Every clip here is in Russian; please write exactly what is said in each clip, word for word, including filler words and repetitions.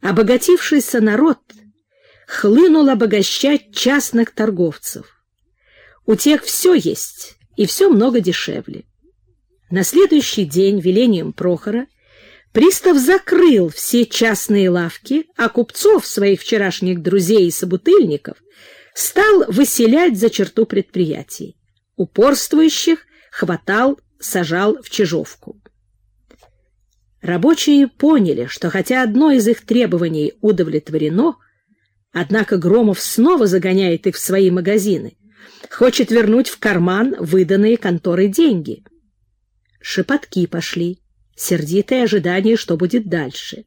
Обогатившийся народ хлынул обогащать частных торговцев. У тех все есть, и все много дешевле. На следующий день велением Прохора пристав закрыл все частные лавки, а купцов, своих вчерашних друзей и собутыльников, стал выселять за черту предприятий. Упорствующих хватал, сажал в чижовку. Рабочие поняли, что хотя одно из их требований удовлетворено, однако Громов снова загоняет их в свои магазины, хочет вернуть в карман выданные конторой деньги. Шепотки пошли, сердитое ожидание, что будет дальше.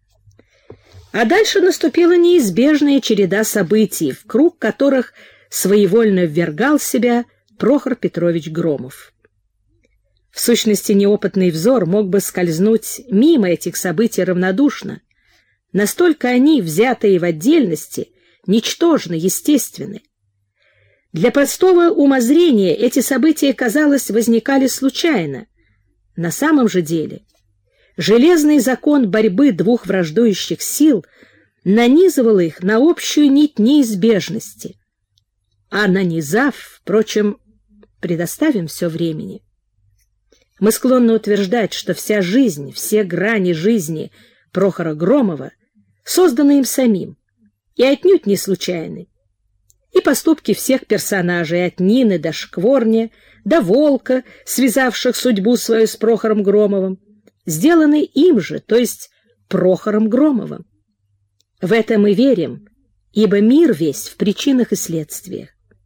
А дальше наступила неизбежная череда событий, в круг которых своевольно ввергал себя Прохор Петрович Громов. В сущности, неопытный взор мог бы скользнуть мимо этих событий равнодушно. Настолько они, взятые в отдельности, ничтожны, естественны. Для простого умозрения эти события, казалось, возникали случайно. На самом же деле железный закон борьбы двух враждующих сил нанизывал их на общую нить неизбежности. А нанизав, впрочем, предоставим все времени. Мы склонны утверждать, что вся жизнь, все грани жизни Прохора Громова созданы им самим и отнюдь не случайны. И поступки всех персонажей, от Нины до Шкворня, до Волка, связавших судьбу свою с Прохором Громовым, сделаны им же, то есть Прохором Громовым. В это мы верим, ибо мир весь в причинах и следствиях.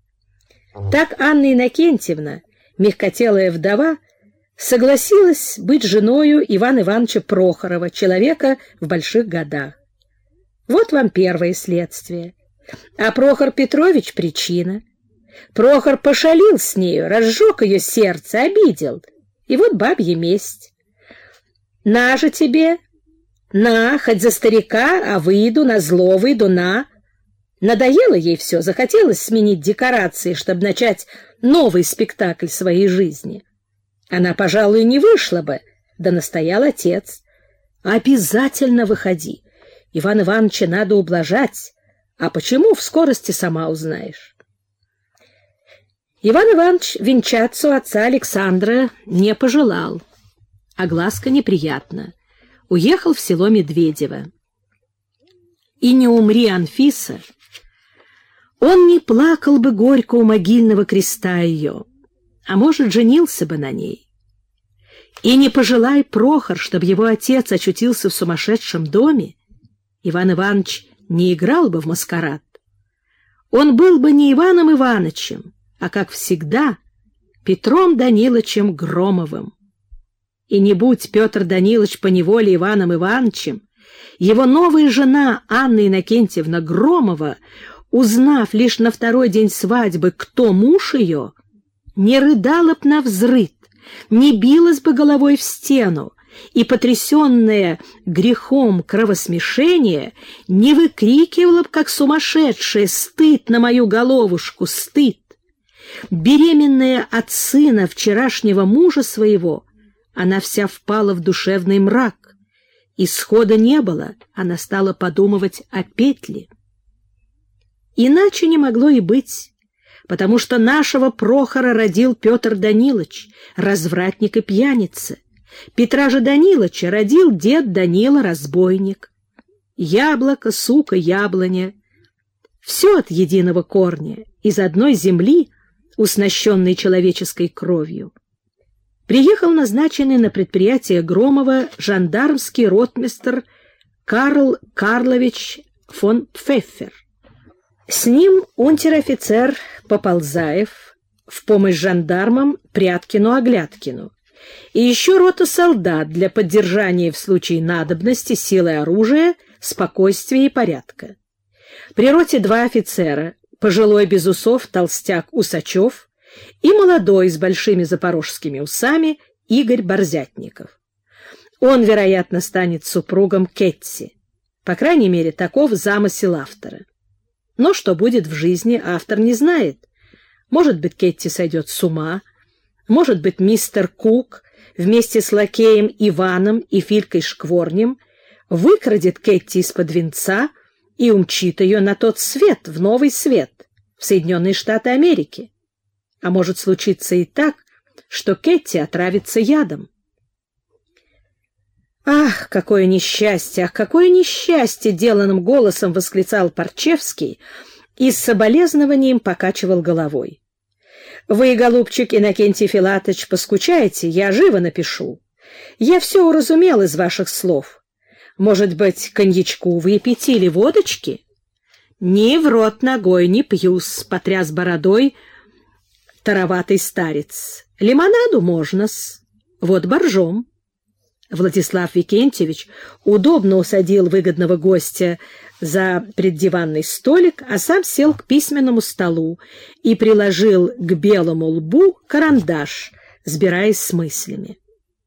Так Анна Иннокентьевна, мягкотелая вдова, согласилась быть женою Ивана Ивановича Прохорова, человека в больших годах. Вот вам первое следствие. А Прохор Петрович — причина. Прохор пошалил с нею, разжег ее сердце, обидел. И вот бабья месть. На же тебе, на, хоть за старика, а выйду, на зло выйду, на. Надоело ей все, захотелось сменить декорации, чтобы начать новый спектакль своей жизни. Она, пожалуй, не вышла бы, да настоял отец. Обязательно выходи. Ивана Ивановича надо ублажать. А почему, в скорости сама узнаешь. Иван Иванович венчаться у отца Александра не пожелал. Огласка неприятна. Уехал в село Медведево. И не умри Анфиса, он не плакал бы горько у могильного креста ее, а может, женился бы на ней. И не пожелай Прохор, чтобы его отец очутился в сумасшедшем доме, Иван Иванович не играл бы в маскарад. Он был бы не Иваном Ивановичем, а, как всегда, Петром Даниловичем Громовым. И не будь Петр Данилович поневоле Иваном Ивановичем, его новая жена Анна Иннокентьевна Громова, узнав лишь на второй день свадьбы, кто муж ее, не рыдала б навзрыд, не билась бы головой в стену, и, потрясенная грехом кровосмешения, не выкрикивала б, как сумасшедшая: «Стыд на мою головушку, стыд!» Беременная от сына вчерашнего мужа своего, она вся впала в душевный мрак. Исхода не было, она стала подумывать о петле. Иначе не могло и быть, потому что нашего Прохора родил Петр Данилович, развратник и пьяница. Петра же Даниловича родил дед Данила, разбойник. Яблоко, сука, яблоня — все от единого корня, из одной земли, уснащенной человеческой кровью. Приехал назначенный на предприятие Громова жандармский ротмистр Карл Карлович фон Пфеффер. С ним унтер-офицер Поползаев, в помощь жандармам Пряткину-Оглядкину, и еще рота солдат для поддержания в случае надобности силы оружия, спокойствия и порядка. При роте два офицера, пожилой без усов толстяк Усачев и молодой с большими запорожскими усами Игорь Борзятников. Он, вероятно, станет супругом Кетти. По крайней мере, таков замысел автора. Но что будет в жизни, автор не знает. Может быть, Кетти сойдет с ума, может быть, мистер Кук вместе с лакеем Иваном и Филькой Шкворнем выкрадет Кэти из-под венца и умчит ее на тот свет, в новый свет, в Соединенные Штаты Америки. А может случиться и так, что Кэти отравится ядом. «Ах, какое несчастье! Ах, какое несчастье!» — деланным голосом восклицал Парчевский и с соболезнованием покачивал головой. «Вы, голубчик Иннокентий Филатович, поскучайте, я живо напишу. Я все уразумел из ваших слов. Может быть, коньячку выпить или водочки?» «Ни в рот ногой не пью-с», — потряс бородой тароватый старец. «Лимонаду можно-с. Вот боржом». Владислав Викентьевич удобно усадил выгодного гостя за преддиванный столик, а сам сел к письменному столу и приложил к белому лбу карандаш, сбираясь с мыслями.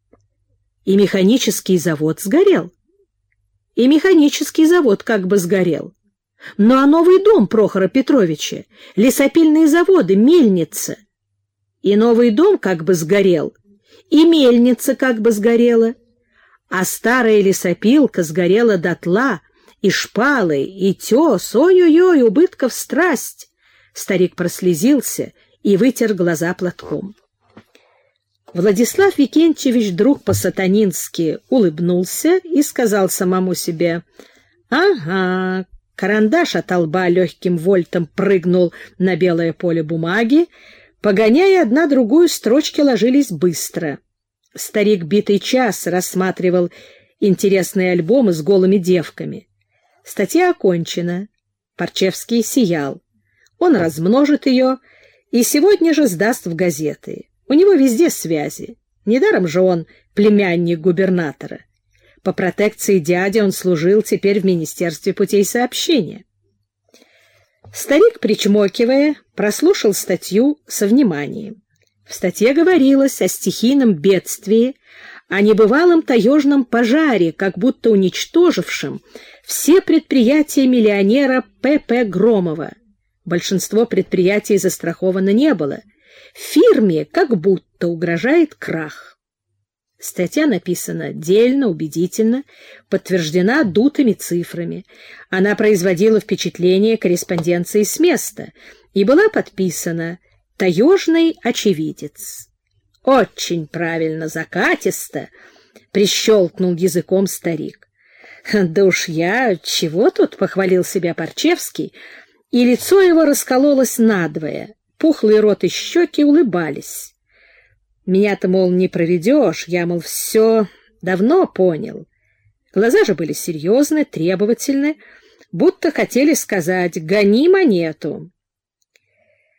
И механический завод сгорел. И механический завод как бы сгорел. Ну а новый дом Прохора Петровича, лесопильные заводы, мельница. И новый дом как бы сгорел, и мельница как бы сгорела. А старая лесопилка сгорела дотла, и шпалы, и тес, ой-ой-ой, убытков страсть. Старик прослезился и вытер глаза платком. Владислав Викентьевич вдруг по-сатанински улыбнулся и сказал самому себе: «Ага». Карандаш от лба легким вольтом прыгнул на белое поле бумаги, погоняя одна другую, строчки ложились быстро. Старик битый час рассматривал интересные альбомы с голыми девками. Статья окончена. Парчевский сиял. Он размножит ее и сегодня же сдаст в газеты. У него везде связи. Недаром же он племянник губернатора. По протекции дяди он служил теперь в Министерстве путей сообщения. Старик, причмокивая, прослушал статью со вниманием. В статье говорилось о стихийном бедствии, о небывалом таежном пожаре, как будто уничтожившем все предприятия миллионера П П Громова. Большинство предприятий застраховано не было. Фирме как будто угрожает крах. Статья написана дельно, убедительно, подтверждена дутыми цифрами. Она производила впечатление корреспонденции с места и была подписана «Таежный очевидец». «Очень правильно, закатисто», — прищелкнул языком старик. «Да уж я... Чего тут?» — похвалил себя Парчевский, и лицо его раскололось надвое, пухлый рот и щеки улыбались. «Меня-то, мол, не проведешь, я, мол, все давно понял». Глаза же были серьезны, требовательны, будто хотели сказать «гони монету».